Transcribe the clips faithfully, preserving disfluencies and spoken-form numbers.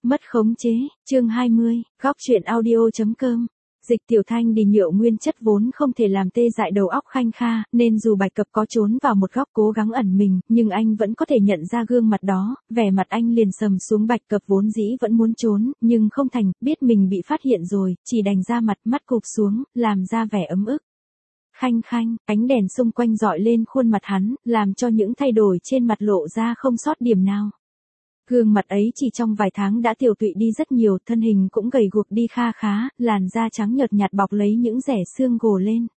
Mất khống chế, chương hai mươi, góc truyện audio.com. Dịch Tiểu Thanh đi nhựa nguyên chất vốn không thể làm tê dại đầu óc Khanh Kha, nên dù Bạch Cập có trốn vào một góc cố gắng ẩn mình, nhưng anh vẫn có thể nhận ra gương mặt đó, vẻ mặt anh liền sầm xuống. Bạch Cập vốn dĩ vẫn muốn trốn, nhưng không thành, biết mình bị phát hiện rồi, chỉ đành ra mặt, mắt cụp xuống, làm ra vẻ ấm ức. Khanh Khanh, ánh đèn xung quanh dọi lên khuôn mặt hắn, làm cho những thay đổi trên mặt lộ ra không sót điểm nào. Gương mặt ấy chỉ trong vài tháng đã tiều tụy đi rất nhiều, thân hình cũng gầy guộc đi kha khá, làn da trắng nhợt nhạt bọc lấy những rẻ xương gồ lên.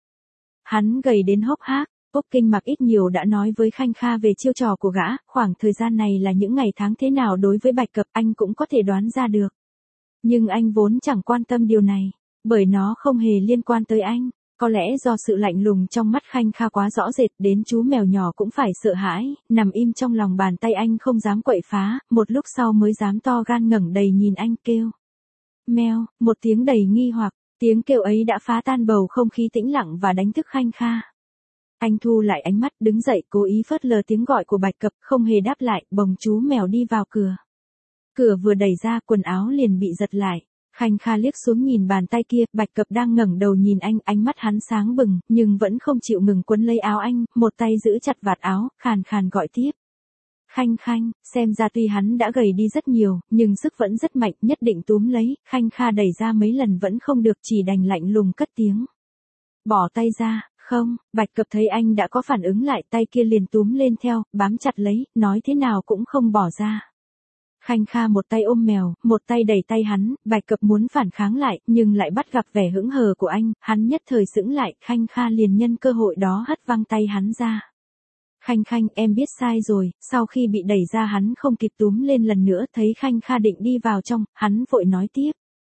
Hắn gầy đến hốc hác, Úc Kinh Mặc ít nhiều đã nói với Khanh Kha về chiêu trò của gã, khoảng thời gian này là những ngày tháng thế nào đối với Bạch Cập anh cũng có thể đoán ra được. Nhưng anh vốn chẳng quan tâm điều này, bởi nó không hề liên quan tới anh. Có lẽ do sự lạnh lùng trong mắt Khanh Kha quá rõ rệt đến chú mèo nhỏ cũng phải sợ hãi, nằm im trong lòng bàn tay anh không dám quậy phá, một lúc sau mới dám to gan ngẩng đầy nhìn anh kêu. Meo, một tiếng đầy nghi hoặc, tiếng kêu ấy đã phá tan bầu không khí tĩnh lặng và đánh thức Khanh Kha. Anh thu lại ánh mắt đứng dậy cố ý phớt lờ tiếng gọi của Bạch Cập, không hề đáp lại, bồng chú mèo đi vào cửa. Cửa vừa đẩy ra quần áo liền bị giật lại. Khanh Kha liếc xuống nhìn bàn tay kia, Bạch Cập đang ngẩng đầu nhìn anh, ánh mắt hắn sáng bừng, nhưng vẫn không chịu ngừng quấn lấy áo anh, một tay giữ chặt vạt áo, khàn khàn gọi tiếp. Khanh Khanh, xem ra tuy hắn đã gầy đi rất nhiều, nhưng sức vẫn rất mạnh, nhất định túm lấy. Khanh Kha đẩy ra mấy lần vẫn không được, chỉ đành lạnh lùng cất tiếng. Bỏ tay ra, không. Bạch Cập thấy anh đã có phản ứng lại, tay kia liền túm lên theo, bám chặt lấy, nói thế nào cũng không bỏ ra. Khanh Kha một tay ôm mèo, một tay đẩy tay hắn, Bạch Cập muốn phản kháng lại, nhưng lại bắt gặp vẻ hững hờ của anh, hắn nhất thời sững lại, Khanh Kha liền nhân cơ hội đó hất văng tay hắn ra. Khanh Khanh, em biết sai rồi. Sau khi bị đẩy ra hắn không kịp túm lên lần nữa, thấy Khanh Kha định đi vào trong, hắn vội nói tiếp.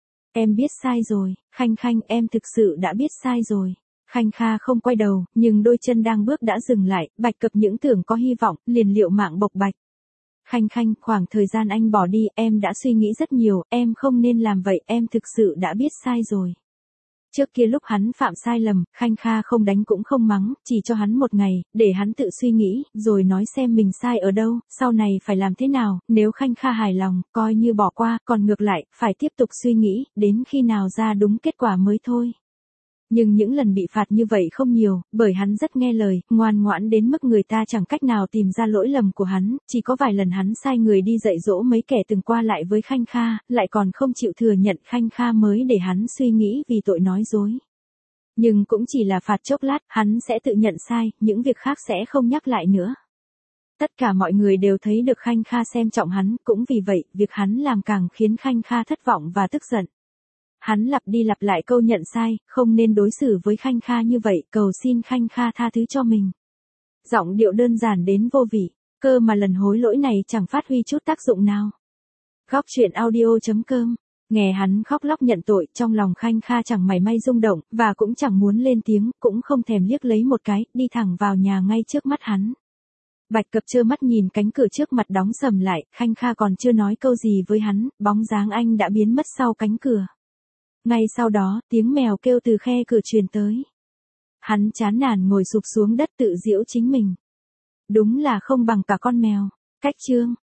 Em biết sai rồi, Khanh Khanh, em thực sự đã biết sai rồi. Khanh Kha không quay đầu, nhưng đôi chân đang bước đã dừng lại, Bạch Cập những tưởng có hy vọng, liền liệu mạng bộc bạch. Khanh Khanh, khoảng thời gian anh bỏ đi, em đã suy nghĩ rất nhiều, em không nên làm vậy, em thực sự đã biết sai rồi. Trước kia lúc hắn phạm sai lầm, Khanh Kha không đánh cũng không mắng, chỉ cho hắn một ngày, để hắn tự suy nghĩ, rồi nói xem mình sai ở đâu, sau này phải làm thế nào, nếu Khanh Kha hài lòng, coi như bỏ qua, còn ngược lại, phải tiếp tục suy nghĩ, đến khi nào ra đúng kết quả mới thôi. Nhưng những lần bị phạt như vậy không nhiều, bởi hắn rất nghe lời, ngoan ngoãn đến mức người ta chẳng cách nào tìm ra lỗi lầm của hắn, chỉ có vài lần hắn sai người đi dạy dỗ mấy kẻ từng qua lại với Khanh Kha, lại còn không chịu thừa nhận Khanh Kha mới để hắn suy nghĩ vì tội nói dối. Nhưng cũng chỉ là phạt chốc lát, hắn sẽ tự nhận sai, những việc khác sẽ không nhắc lại nữa. Tất cả mọi người đều thấy được Khanh Kha xem trọng hắn, cũng vì vậy, việc hắn làm càng khiến Khanh Kha thất vọng và tức giận. Hắn lặp đi lặp lại câu nhận sai, không nên đối xử với Khanh Kha như vậy, cầu xin Khanh Kha tha thứ cho mình. Giọng điệu đơn giản đến vô vị, cơ mà lần hối lỗi này chẳng phát huy chút tác dụng nào. Góc truyện audio.com. Nghe hắn khóc lóc nhận tội, trong lòng Khanh Kha chẳng mảy may rung động, và cũng chẳng muốn lên tiếng, cũng không thèm liếc lấy một cái, đi thẳng vào nhà ngay trước mắt hắn. Bạch Cập trơ mắt nhìn cánh cửa trước mặt đóng sầm lại, Khanh Kha còn chưa nói câu gì với hắn, bóng dáng anh đã biến mất sau cánh cửa. Ngay sau đó, tiếng mèo kêu từ khe cửa truyền tới. Hắn chán nản ngồi sụp xuống đất tự giễu chính mình. Đúng là không bằng cả con mèo. Cách chương.